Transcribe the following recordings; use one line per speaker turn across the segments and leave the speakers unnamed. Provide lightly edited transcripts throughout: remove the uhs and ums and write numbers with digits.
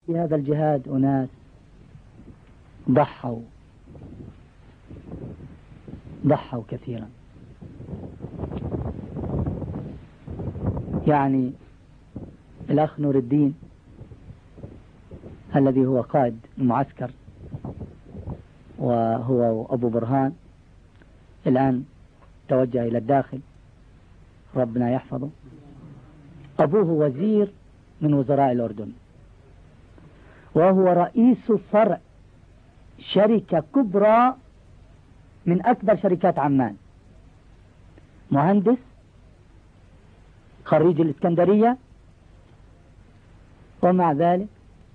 في هذا الجهاد أناس ضحوا كثيرا. يعني الأخ نور الدين الذي هو قائد المعسكر وهو أبو برهان الآن توجه إلى الداخل، ربنا يحفظه. أبوه وزير من وزراء الأردن، وهو رئيس فرع شركة كبرى من أكبر شركات عمان، مهندس خريج الإسكندرية، ومع ذلك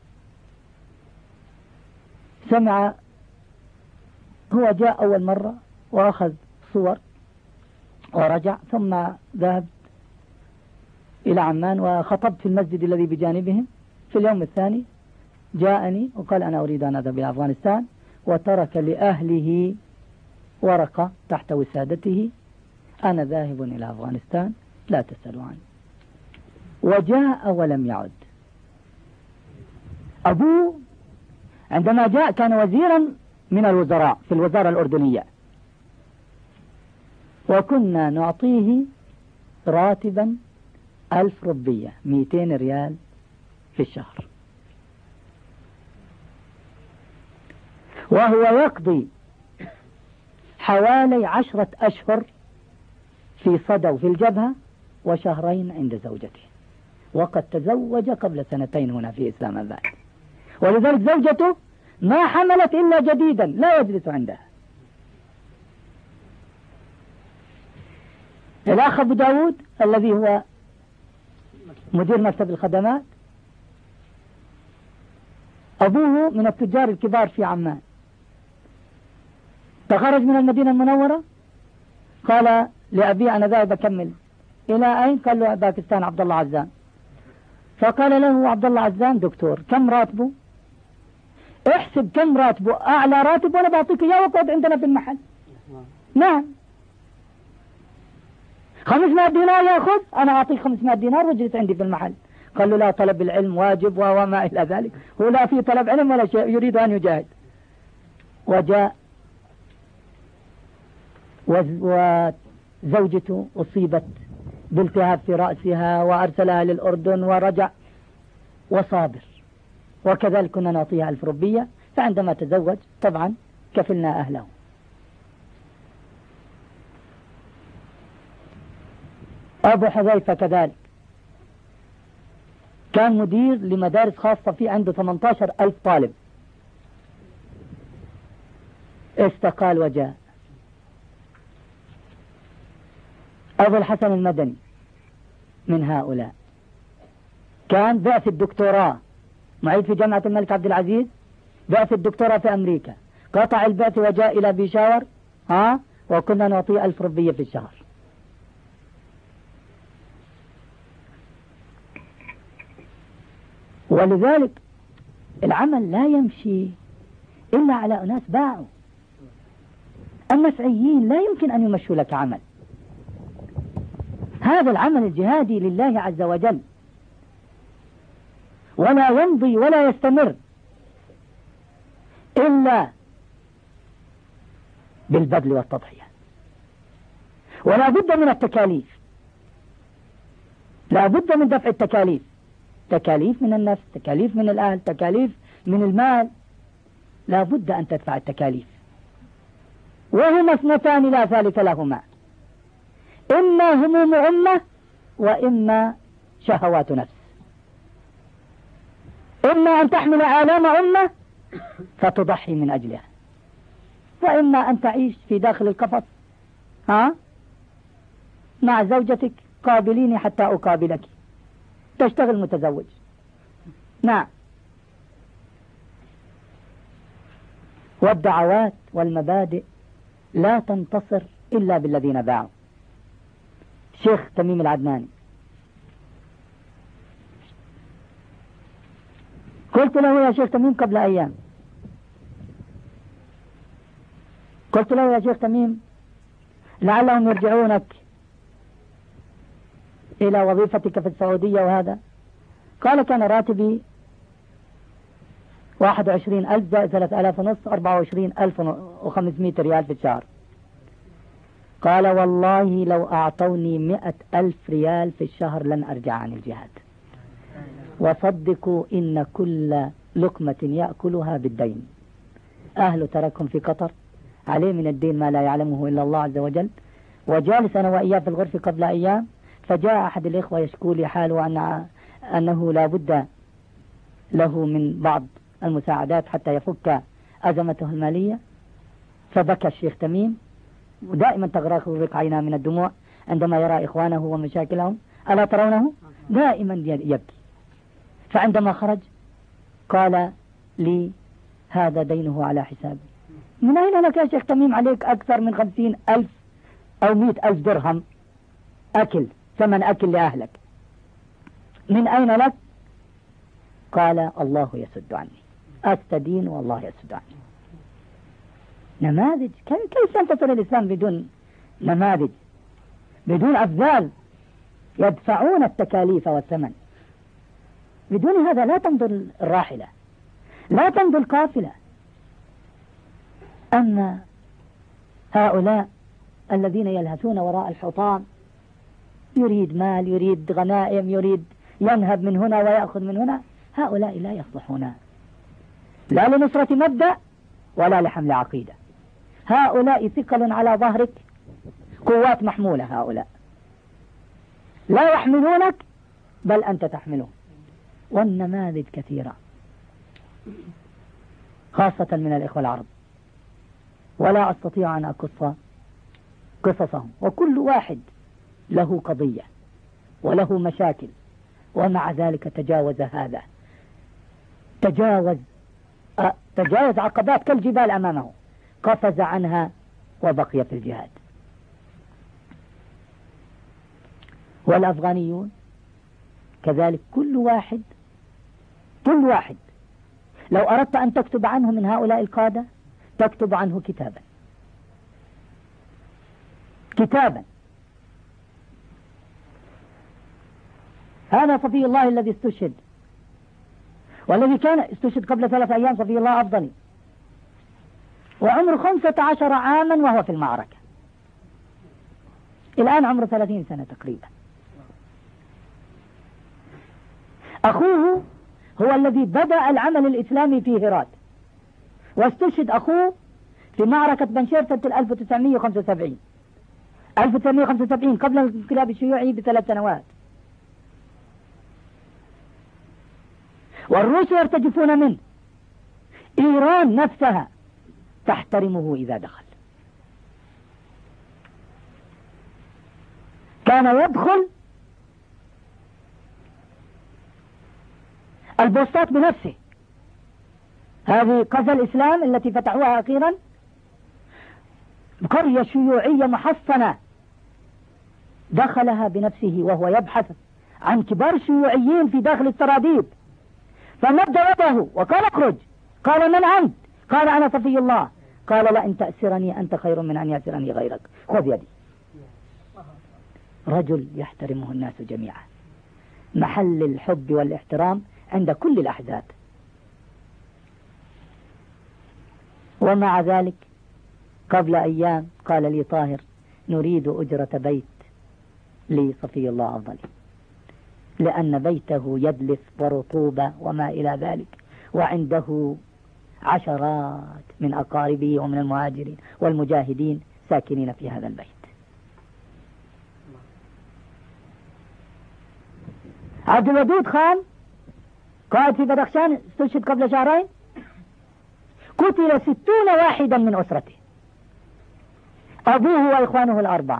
سمع، هو جاء أول مرة وأخذ صور ورجع، ثم ذهب إلى عمان وخطبت في المسجد الذي بجانبهم. في اليوم الثاني جاءني وقال أنا أريد أن أذهب إلى أفغانستان، وترك لأهله ورقة تحت وسادته: أنا ذاهب إلى أفغانستان لا تسألوا عني. وجاء ولم يعد. أبوه عندما جاء كان وزيرا من الوزراء في الوزارة الأردنية، وكنا نعطيه راتبا 1000 روبية، 200 ريال في الشهر، وهو يقضي حوالي 10 أشهر في صدو في الجبهة، وشهرين عند زوجته، وقد تزوج قبل 2 هنا في إسلام آباد، ولذلك زوجته ما حملت إلا جديدا لا يجلس عندها. الأخ أبو داود الذي هو مدير مكتب الخدمات، أبوه من التجار الكبار في عمان، تخرج من المدينة المنورة، قال لأبي أنا ذاهب أكمل. إلى أين؟ قال له باكستان، عبد الله عزام. فقال له عبد الله عزام: دكتور كم راتبه؟ احسب كم راتبه، أعلى راتب وأنا بعطيك إياه، وقعد عندنا في المحل. نعم، 500 دينار يأخذ، أنا أعطيك 500 دينار واجلس عندي في المحل. قال له: لا، طلب العلم واجب وما إلى ذلك. هو لا في طلب علم ولا شيء، يريد أن يجاهد. وجاء وزوجته أصيبت بالتهاب في رأسها وأرسلها للأردن ورجع وصابر، وكذلك كنا نعطيها 1000 روبية. فعندما تزوج طبعا كفلنا أهله. أبو حذيفة كذلك كان مدير لمدارس خاصة، في عنده 18,000 طالب، استقال وجاء. أبو الحسن المدني من هؤلاء، كان بعث الدكتوراه، معيد في جامعة الملك عبد العزيز، بعث الدكتوراه في أمريكا، قطع البعث وجاء إلى بيشاور، وكنا نعطيه 1000 روبية في الشهر. ولذلك العمل لا يمشي إلا على أناس باعوا. المسعيين لا يمكن أن يمشوا لك عمل. هذا العمل الجهادي لله عز وجل، ولا يمضي ولا يستمر إلا بالبذل والتضحية. ولا بد من التكاليف، لا بد من دفع التكاليف، تكاليف من النفس، تكاليف من الأهل، تكاليف من المال، لا بد أن تدفع التكاليف. وهما 2 لا ثالث لهما: إما هموم أمة، وإما شهوات نفس. إما أن تحمل آلام أمة فتضحي من أجلها، وإما أن تعيش في داخل القفص مع زوجتك: قابليني حتى أقابلك، تشتغل متزوج. نعم. والدعوات والمبادئ لا تنتصر إلا بالذين باعوا. شيخ تميم العدناني، قلت له: يا شيخ تميم قبل أيام، قلت له: يا شيخ تميم لعلهم يرجعونك إلى وظيفتك في السعودية وهذا. قال: كان راتبي 21,000 زائد 3,500 24,500 ريال في الشهر. قال والله لو أعطوني 100,000 ريال في الشهر لن أرجع عن الجهاد. وصدقوا إن كل لقمة يأكلها بالدين. أهله تركهم في قطر، عليه من الدين ما لا يعلمه إلا الله عز وجل. وجالس أنا وإياه في الغرفة قبل أيام، فجاء أحد الإخوة يشكو لي حاله أنه لا بد له من بعض المساعدات حتى يفك أزمته المالية. فبكى الشيخ تميم، ودائما تغرق عيناه من الدموع عندما يرى إخوانه ومشاكلهم، ألا ترونه؟ دائما يبكي. فعندما خرج قال لي هذا دينه على حسابي. من أين لك يا شيخ تميم عليك أكثر من 50,000 أو 100,000 درهم أكل، ثمن أكل لأهلك، من أين لك؟ قال الله يسد عني، أستدين والله يسد عني. نماذج. كيف ينتصر الإسلام بدون نماذج، بدون أفذال يدفعون التكاليف والثمن؟ بدون هذا لا تمضي الراحلة، لا تمضي القافلة. أما هؤلاء الذين يلهثون وراء الحطام، يريد مال، يريد غنائم، يريد ينهب من هنا ويأخذ من هنا، هؤلاء لا يصلحون لا لنصرة مبدأ ولا لحمل عقيدة. هؤلاء ثقل على ظهرك، قوات محمولة، هؤلاء لا يحملونك بل أنت تحملهم. والنماذج كثيرة خاصة من الإخوة العرب، ولا أستطيع أن أقص قصصهم، وكل واحد له قضية وله مشاكل، ومع ذلك تجاوز هذا، تجاوز عقبات كالجبال أمامه، قفز عنها وبقي في الجهاد. والأفغانيون كذلك، كل واحد لو أردت أن تكتب عنه من هؤلاء القادة تكتب عنه كتابا. هذا صفي الله الذي استشهد، والذي كان استشهد قبل 3 أيام، صفي الله أفضلي، وعمره 15 عاما وهو في المعركة، الآن عمره 30 سنة تقريبا. أخوه هو الذي بدأ العمل الإسلامي في هرات، واستشهد أخوه في معركة بنشير سنة 1975 قبل الانقلاب الشيوعي ب3 سنوات. والروس يرتجفون منه، إيران نفسها تحترمه إذا دخل. كان يدخل البوسطات بنفسه، هذه قذى الإسلام التي فتحوها أخيرا، قرية شيوعية محصنة، دخلها بنفسه وهو يبحث عن كبار الشيوعيين في داخل السراديب، فمد يده وقال اخرج. قال من أنت؟ قال أنا صفي الله. قال لا، إن تأسرني أنت خير من أن يأسرني غيرك، خذ يدي. رجل يحترمه الناس جميعا، محل الحب والاحترام عند كل الأحزاب. ومع ذلك قبل أيام قال لي طاهر نريد أجرة بيت لصفي الله أفضل، لأن بيته يدلس ورطوبة وما إلى ذلك، وعنده عشرات من أقاربه ومن المهاجرين والمجاهدين ساكنين في هذا البيت. عبد الودود خان قائد في بدخشان استشهد قبل شهرين، قتل 60 واحدا من أسرته، أبوه وإخوانه ال4،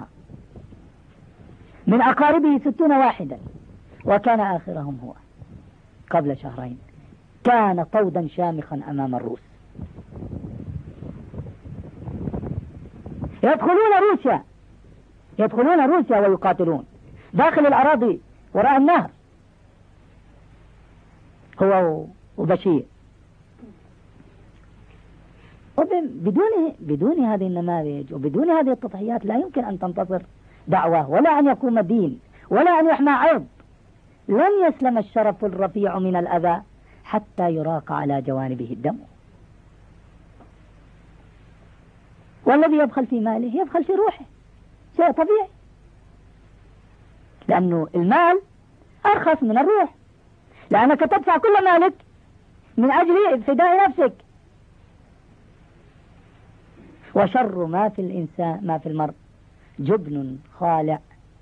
من أقاربه 60 واحدا، وكان آخرهم هو قبل شهرين. كان طودا شامخا أمام الروس، يدخلون روسيا ويقاتلون داخل الأراضي وراء النهر، هو وبشير. بدون هذه النماذج وبدون هذه التضحيات لا يمكن أن تنتصر دعوة، ولا أن يقوم دين، ولا أن يحمى عرض. لن يسلم الشرف الرفيع من الأذى حتى يراق على جوانبه الدم. والذي يبخل في ماله يبخل في روحه، شيء طبيعي، لأنه المال أرخص من الروح، لأنك تدفع كل مالك من أجل فداء نفسك. وشر ما في الإنسان ما في المرء جبن خالع،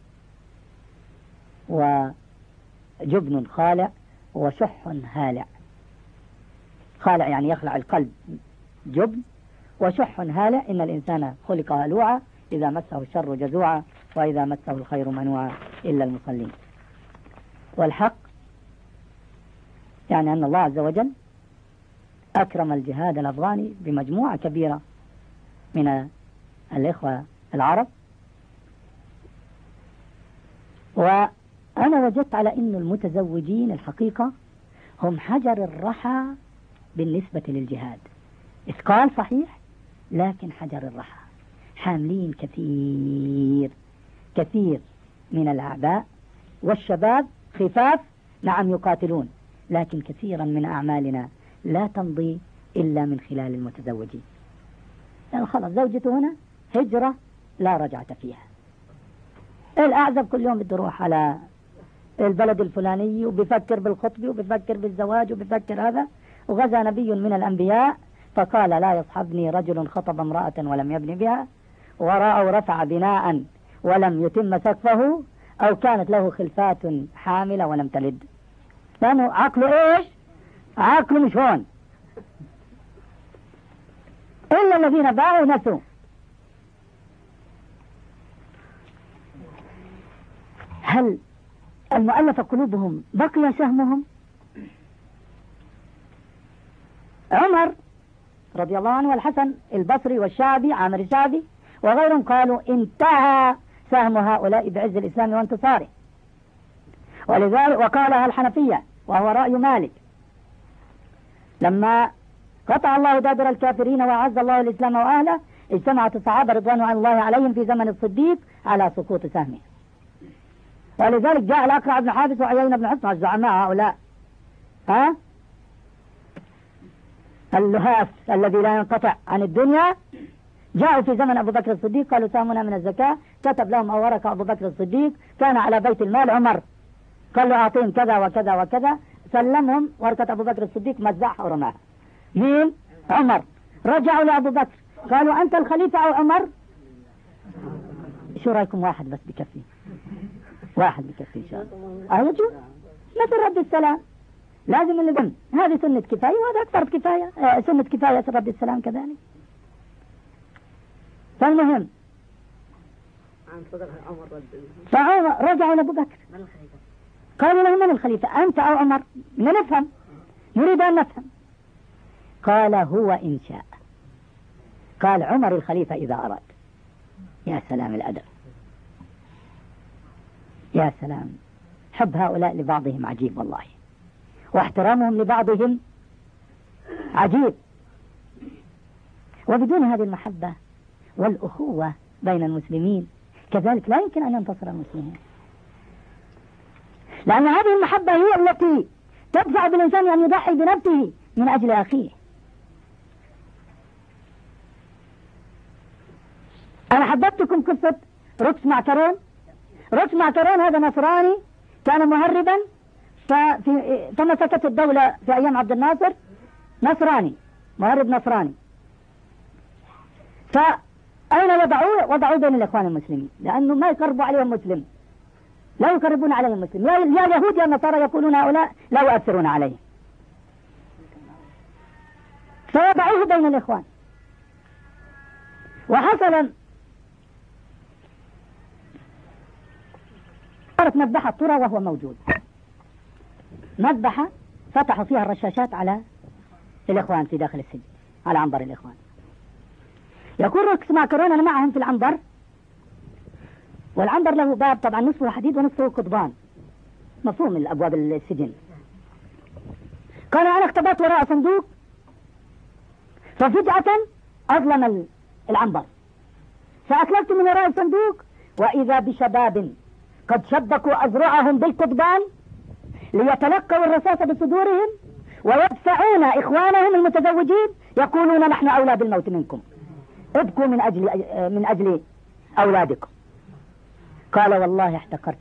وجبن خالع وشح هالع. خالع يعني يخلع القلب، جبن، وشح هالع إن الإنسان خلق هلوعا إذا مسه الشر جزوعا وإذا مسه الخير منوعا إلا المصلين. والحق يعني أن الله عز وجل أكرم الجهاد الأفغاني بمجموعة كبيرة من الإخوة العرب، وأنا وجدت على أن المتزوجين الحقيقة هم حجر الرحى بالنسبة للجهاد. إثقال صحيح لكن حجر الرحى، حاملين كثير من الأعباء، والشباب خفاف نعم يقاتلون، لكن كثيرا من أعمالنا لا تمضي إلا من خلال المتزوجين. يعني خلاص زوجته هنا هجرة لا رجعة فيها. الأعزب كل يوم بده يروح على البلد الفلاني وبيفكر بالخطبة وبيفكر بالزواج وبيفكر هذا. وغزا نبي من الأنبياء فقال لا يصحبني رجل خطب امرأة ولم يبني بها، وراءه رفع بناء ولم يتم سقفه، أو كانت له خلفات حاملة ولم تلد. لأنه عقله إيش؟ عقله مش هون. إلا الذين باعوا نسوا. هل المؤلف قلوبهم بقي سهمهم؟ عمر رضي الله عنه والحسن البصري والشعبي عامر الشعبي وغيرهم قالوا انتهى سهم هؤلاء بعز الإسلام وانتصاره، ولذلك وقالها الحنفية وهو رأي مالك لما قطع الله دابر الكافرين وأعز الله الإسلام وأهله، اجتمعت الصحابة رضوان الله عليهم في زمن الصديق على سقوط سهمه. ولذلك جاء الأقرع بن حابس وعيينة بن حصن الزعماء هؤلاء اللهاف الذي لا ينقطع عن الدنيا، جاءوا في زمن أبو بكر الصديق قالوا سامنا من الزكاة، كتب لهم ورقة أبو بكر الصديق كان على بيت المال عمر، قال له أعطيهم كذا وكذا وكذا، سلمهم ورقة أبو بكر الصديق مزعها ورماها. مين؟ عمر. رجعوا لأبو بكر قالوا أنت الخليفة أو عمر؟ شو رأيكم واحد بس بكفي؟ واحد بكفي إن شاء الله. أهلجوا مثل رد السلام، لازم اللي ذنب، هذه سنة كفاية وهذا أكثر كفاية، سنة كفاية رد السلام كذلك. فالمهم فرجعوا لأبو بكر قالوا له من الخليفة أنت أو عمر؟ نفهم، نريد أن نفهم. قال هو إن شاء. قال عمر الخليفة إذا أراد. يا سلام الأدب، يا سلام، حب هؤلاء لبعضهم عجيب والله، واحترامهم لبعضهم عجيب. وبدون هذه المحبة والأخوة بين المسلمين كذلك لا يمكن أن ينتصر المسلمين، لأن هذه المحبة هي التي تدفع بالإنسان أن يضحي بنفسه من أجل أخيه. أنا حدثتكم قصة ركس معكرون. ركس معكرون هذا نصراني كان مهربا فمسكت الدولة في أيام عبد الناصر، نصراني مهرب نصراني، فأين وضعوه بين الإخوان المسلمين، لأنه ما يقربوا عليهم مسلم، لا يقربون عليهم مسلم، يا يهود يا نصارى يقولون هؤلاء لا يؤثرون عليه، فوضعوه بين الإخوان. وحصل صارت مذبحة طرى وهو موجود، مذبحة فتحوا فيها الرشاشات على الإخوان في داخل السجن، على عنبر الإخوان. يقول ركس معكرون أنا معهم في العنبر، والعنبر له باب طبعا نصفه حديد ونصفه قضبان، مفهوم الأبواب السجن. قال أنا اختبأت وراء صندوق ففجأة أظلم العنبر، فأسلكت من وراء الصندوق وإذا بشباب قد شبكوا أذرعهم بالقضبان ليتلقوا الرصاص بصدورهم
يدفعون إخوانهم المتزوجين يقولون نحن أولى بالموت منكم، ابكوا من أجل أولادكم. قال والله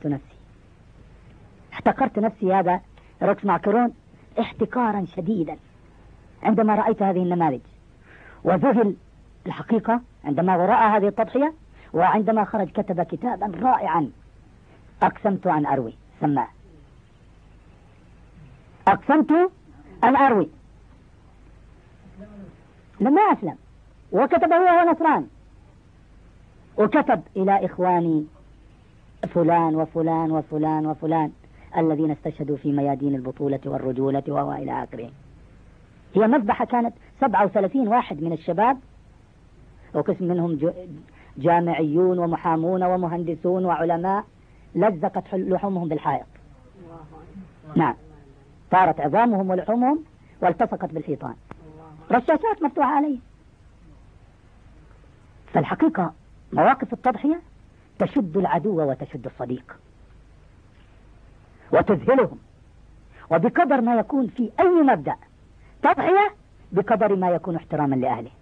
احتقرت نفسي هذا ركس ماكرون احتقارا شديدا عندما رأيت هذه النماذج، وذهل الحقيقة عندما رأى هذه التضحية. وعندما خرج كتب كتابا رائعا، أقسمت أن أروي، سماه أقسمت أن أروي. لما أسلم وكتب هو نصراني، وكتب إلى إخواني فلان وفلان وفلان وفلان الذين استشهدوا في ميادين البطولة والرجولة وإلى آخره. هي مذبحة كانت 37 واحد من الشباب، وقسم منهم جامعيون ومحامون ومهندسون وعلماء، لزقت لحومهم بالحائط. نعم، طارت عظامهم ولحومهم والتصقت بالحيطان، رشاشات مفتوحة عليه. فالحقيقة مواقف التضحية تشد العدو وتشد الصديق وتذهلهم، وبقدر ما يكون في أي مبدأ تضحية بقدر ما يكون احتراما لأهله.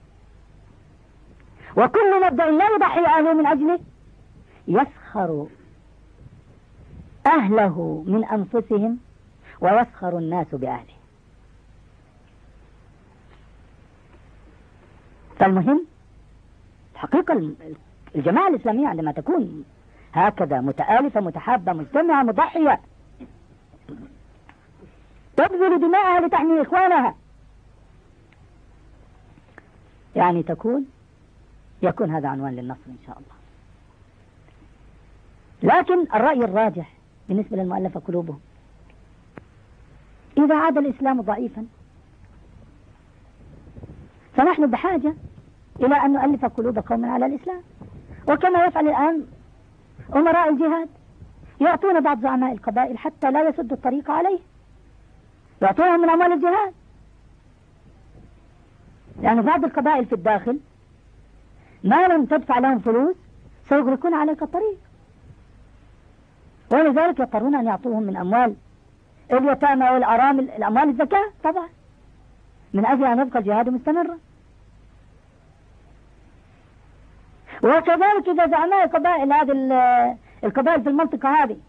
وكل مبدأ لا يضحي أهله من أجله يسخر أهله من أنفسهم ويسخر الناس بأهله. فالمهم الحقيقة الجماعة الإسلامية عندما تكون هكذا متآلفة متحابة مجتمعة مضحية تبذل دماءها لتحمي إخوانها، يعني يكون هذا عنوان للنصر إن شاء الله. لكن الرأي الراجح بالنسبة للمؤلفة قلوبهم، إذا عاد الإسلام ضعيفا فنحن بحاجة إلى أن نؤلف قلوب قوم على الإسلام، وكما يفعل الآن أمراء الجهاد، يعطون بعض زعماء القبائل حتى لا يسدوا الطريق عليه، يعطونهم من أموال الجهاد، يعني بعض القبائل في الداخل ما لم تدفع لهم فلوس سيغلقون عليك الطريق، ولذلك يضطرون أن يعطوهم من أموال اليتامى والأرامل، الأموال الزكاة طبعا، من أجل أن يبقى الجهاد مستمرا. وكذلك إذا زعماء قبائل هذه القبائل في المنطقة هذه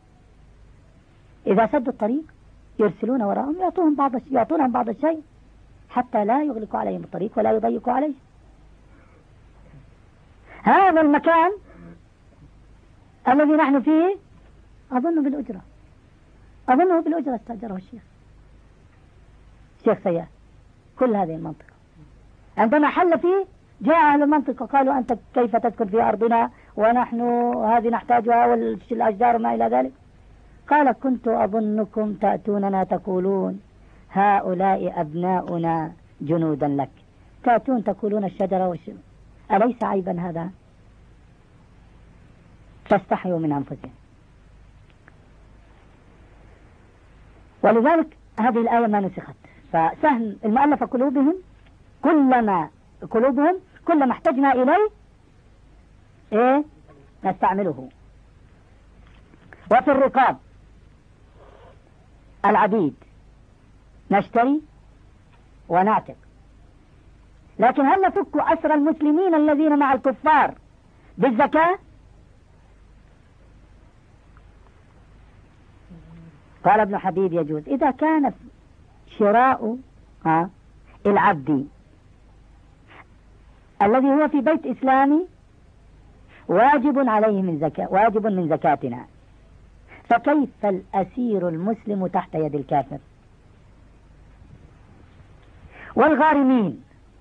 إذا سدوا الطريق يرسلون وراءهم يعطونهم بعض الشيء حتى لا يغلقوا عليهم الطريق ولا يضيقوا عليه. هذا المكان الذي نحن فيه أظنه بالأجرة استأجره الشيخ سياف. كل هذه المنطقة عندما حل فيه جاء أهل المنطقة قالوا أنت كيف تسكن في أرضنا ونحن هذه نحتاجها والأشجار وما إلى ذلك. قال كنت أظنكم تأتوننا تقولون هؤلاء أبناؤنا جنودا لك، تأتون تقولون الشجرة والشجرة، أليس عيبا هذا؟ فاستحيوا من أنفسهم. ولذلك هذه الآية ما نسخت، فسهم المؤلف قلوبهم كلما احتجنا إليه نستعمله. وفي الرقاب العبيد نشتري ونعتق، لكن هل نفك أسر المسلمين الذين مع الكفار بالزكاة؟ قال ابن حبيب يجوز إذا كان شراء العبد الذي هو في بيت إسلامي واجب عليه واجب من زكاتنا، فكيف الأسير المسلم تحت يد الكافر؟ والغارمين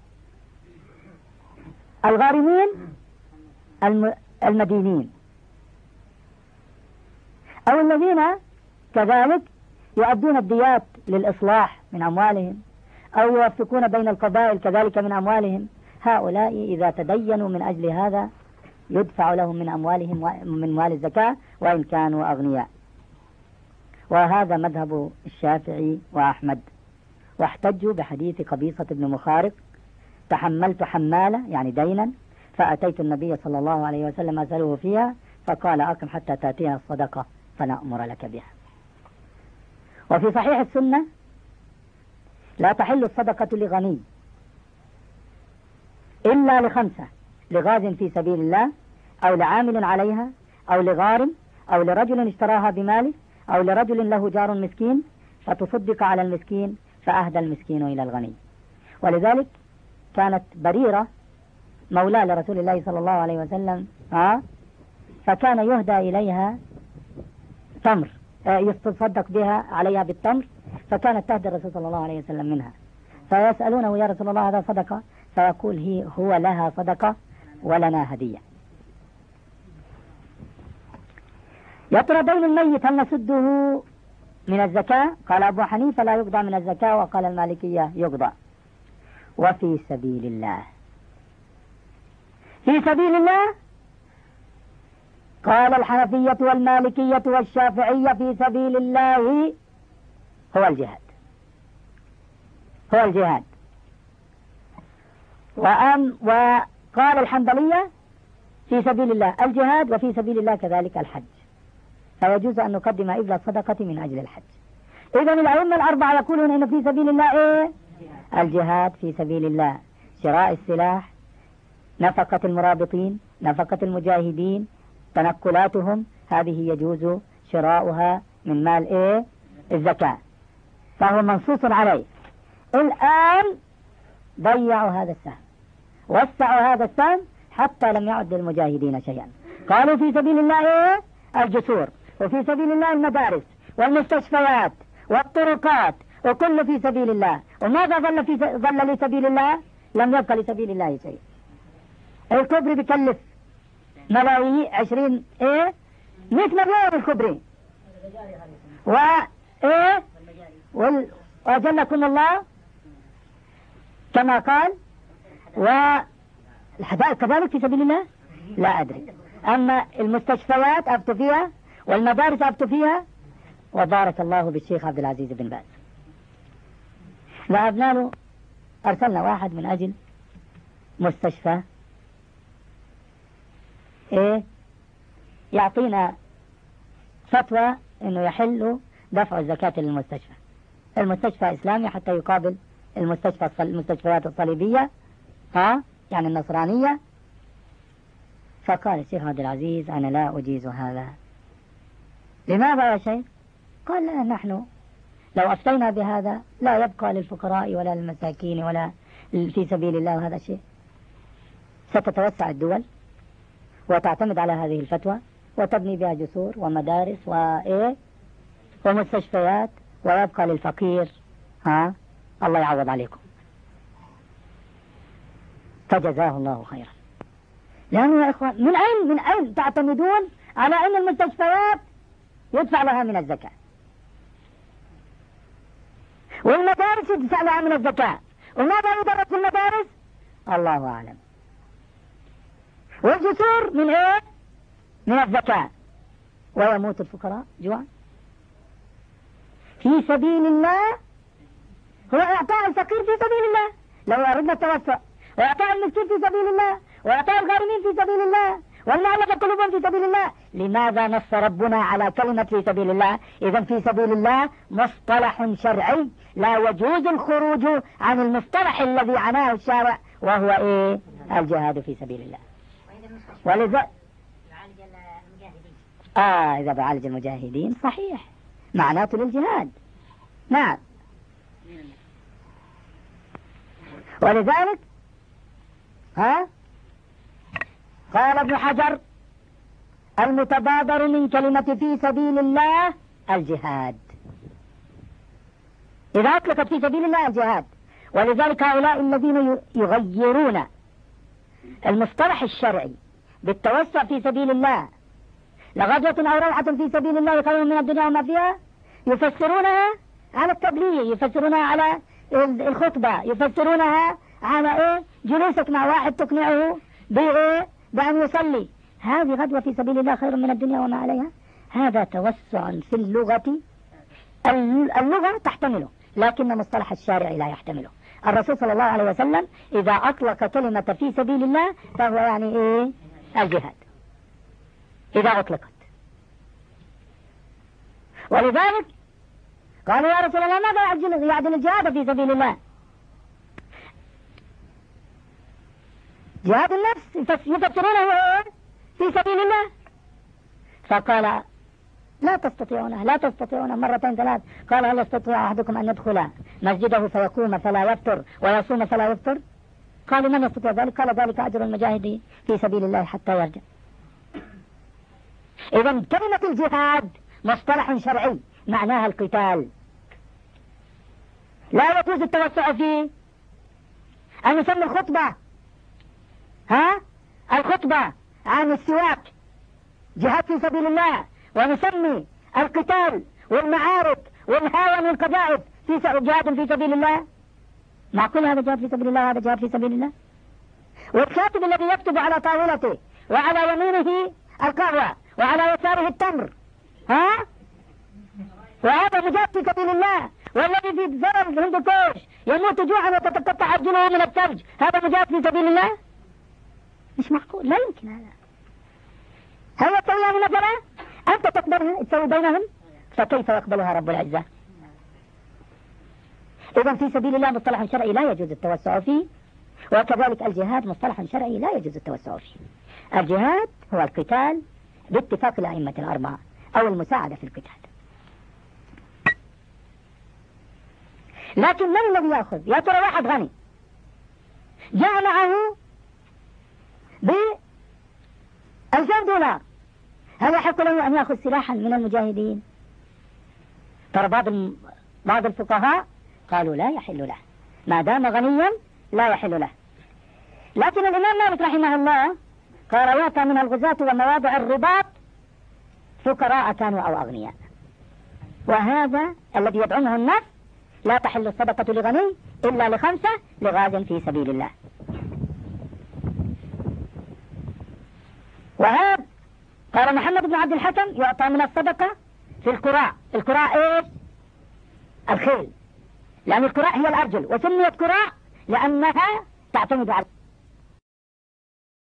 المدينين أو الذين كذلك يؤدون الديات للإصلاح من أموالهم أو يوفقون بين القبائل كذلك من أموالهم، هؤلاء إذا تدينوا من أجل هذا يدفع لهم من أموالهم من مال الزكاة وإن كانوا أغنياء. وهذا مذهب الشافعي وأحمد، واحتجوا بحديث قبيصة بن مخارق تحملت حمالة يعني دينا فأتيت النبي صلى الله عليه وسلم أسأله فيها فقال أقم حتى تأتيها الصدقة فنأمر لك بها. وفي صحيح السنة لا تحل الصدقة لغني إلا ل5: لغاز في سبيل الله، أو لعامل عليها، أو لغارم، أو لرجل اشتراها بماله، أو لرجل له جار مسكين فتصدق على المسكين فأهدى المسكين إلى الغني. ولذلك كانت بريرة مولى لرسول الله صلى الله عليه وسلم، فكان يهدى إليها تمر يتصدق بها عليها بالتمر، فكانت تهدى الرسول صلى الله عليه وسلم منها، فيسألونه: يا رسول الله هذا صدقة؟ فيقول: هو لها صدقة ولنا هدية. يترى دين الميت هل نسده من الزكاة؟ قال أبو حنيفة: لا يقضى من الزكاة، وقال المالكية: يقضى. وفي سبيل الله، في سبيل الله قال الحنفية والمالكية والشافعية: في سبيل الله هو الجهاد، هو الجهاد. وقال الحنبلية: في سبيل الله الجهاد، وفي سبيل الله كذلك الحج، فيجوز أن نقدم إبل الصدقة من أجل الحج. إذن الأئمة الأربعة يقولون إن في سبيل الله إيه؟ الجهاد في سبيل الله، شراء السلاح، نفقة المرابطين، نفقة المجاهدين، تنقلاتهم، هذه يجوز شراؤها من مال إيه؟ الزكاة، فهو منصوص عليه. الآن ضيعوا هذا السهم، وسعوا هذا السهم حتى لم يعد للمجاهدين شيئا. قالوا في سبيل الله إيه؟ الجسور، وفي سبيل الله المدارس والمستشفيات والطرقات، وكل في سبيل الله. وماذا ظل لسبيل الله؟ لم يبقى لسبيل الله شيء. الكبري بكلف ملايين 20 100 مليون الكبري، وأجلكم الله كما قال. والحدائق كذلك في سبيل الله، لا أدري. أما المستشفيات أفتوا فيها، والمدارس أفتوا فيها، وبارك الله بالشيخ عبد العزيز بن باز. ذهبنا له، أرسلنا واحد من أجل مستشفى يعطينا فتوى إنه يحل دفع الزكاة للمستشفى. المستشفى إسلامي حتى يقابل المستشفيات الصليبية، يعني النصرانية. فقال الشيخ عبد العزيز: أنا لا أجيز هذا. لماذا يا شيخ؟ قال: لا، نحن لو أفتينا بهذا لا يبقى للفقراء ولا للمساكين ولا في سبيل الله. وهذا شيء ستتوسع الدول وتعتمد على هذه الفتوى وتبني بها جسور ومدارس ومستشفيات، ويبقى للفقير. الله يعوض عليكم. فجزاه الله خيرا. لأنه يا إخوان، من أين تعتمدون على أن المستشفيات يدفع لها من الزكاة، والمدارس يدفع لها من الزكاة؟ وماذا يدرس في المدارس؟ الله أعلم. والجسور من إيه؟ من الزكاة. ويموت الفقراء جوعا. في سبيل الله هو إعطاء الفقير في سبيل الله لو أردنا التوسع، وإعطاء المسكين في سبيل الله، وإعطاء الغارمين في سبيل الله، والمعلقة قلوبهم في سبيل الله. لماذا نص ربنا على كلمة في سبيل الله؟ إذن في سبيل الله مصطلح شرعي لا يجوز الخروج عن المصطلح الذي عناه الشارع، وهو إيه؟ الجهاد في سبيل الله. ولذا إذا بعالج المجاهدين صحيح، معناته للجهاد. نعم. ولذلك قال ابن حجر: المتبادر من كلمة في سبيل الله الجهاد. إذا أطلقت في سبيل الله الجهاد. ولذلك هؤلاء الذين يغيرون المصطلح الشرعي بالتوسع في سبيل الله لغزوة أو روعة في سبيل الله يخلون من الدنيا وما فيها، يفسرونها على التبليغ، يفسرونها على الخطبة، يفسرونها على جلوسك مع واحد تقنعه بأن يصلي. هذه غدوة في سبيل الله خير من الدنيا وما عليها. هذا توسع في اللغة. اللغة تحتمله، لكن مصطلح الشارع لا يحتمله. الرسول صلى الله عليه وسلم إذا أطلق كلمة في سبيل الله فهو يعني الجهاد إذا أطلقت. ولذلك قالوا يا رسول الله ماذا يعدل الجهاد في سبيل الله؟ جهاد النفس يفسرونه في سبيل الله. فقال لا تستطيعون مرتين ثلاث. قال هل يستطيع أحدكم أن يدخل مسجده فيقوم فلا يفطر ويصوم فلا يفطر؟ قالوا من يستطيع ذلك؟ قال ذلك أجر المجاهد في سبيل الله حتى يرجع. إذا كلمة الجهاد مصطلح شرعي معناها القتال، لا يجوز التوسع فيه. أن نسمي الخطبة عن السواك جهاد في سبيل الله، ونسمي القتال والمعارك والهاون والقذائف في جهاد في سبيل الله. معقول هذا جهاد في سبيل الله وهذا جهاد في سبيل الله؟ والكاتب الذي يكتب على طاولته وعلى يمينه القهوة وعلى يساره التمر وهذا مجاهد في سبيل الله، والذي في زرع الهندوكوش يموت جوعا وتتقطع أرجله من الثلج هذا مجاهد في سبيل الله؟ مش معقول، لا يمكن هذا. هل يستويان مثلا؟ أنت تقبلها تسوي بينهم، فكيف يقبلها رب العزة؟ إذا في سبيل الله مصطلح شرعي لا يجوز التوسع فيه، وكذلك الجهاد مصطلح شرعي لا يجوز التوسع فيه. الجهاد هو القتال باتفاق الأئمة الأربعة أو المساعدة في القتال. لكن من الذي يأخذ؟ يا ترى واحد غني جاء معه $2000، هل يحق له أن يأخذ سلاحا من المجاهدين؟ ترى بعض الفقهاء قالوا لا يحل له، ما دام غنيا لا يحل له. لكن الإمام مالك رحمه الله قال يأتى من الغزاة ومواضع الرباط فقراء كانوا أو أغنياء، وهذا الذي يدعمه الناس لا تحل الصدقة لغني إلا ل5 لغاز في سبيل الله. وهذا قال محمد بن عبد الحكم يعطى من الصدقة في الكراء إيش؟ الخيل، لأن الكراء هي الأرجل، وسميت كراء لأنها تعتمد على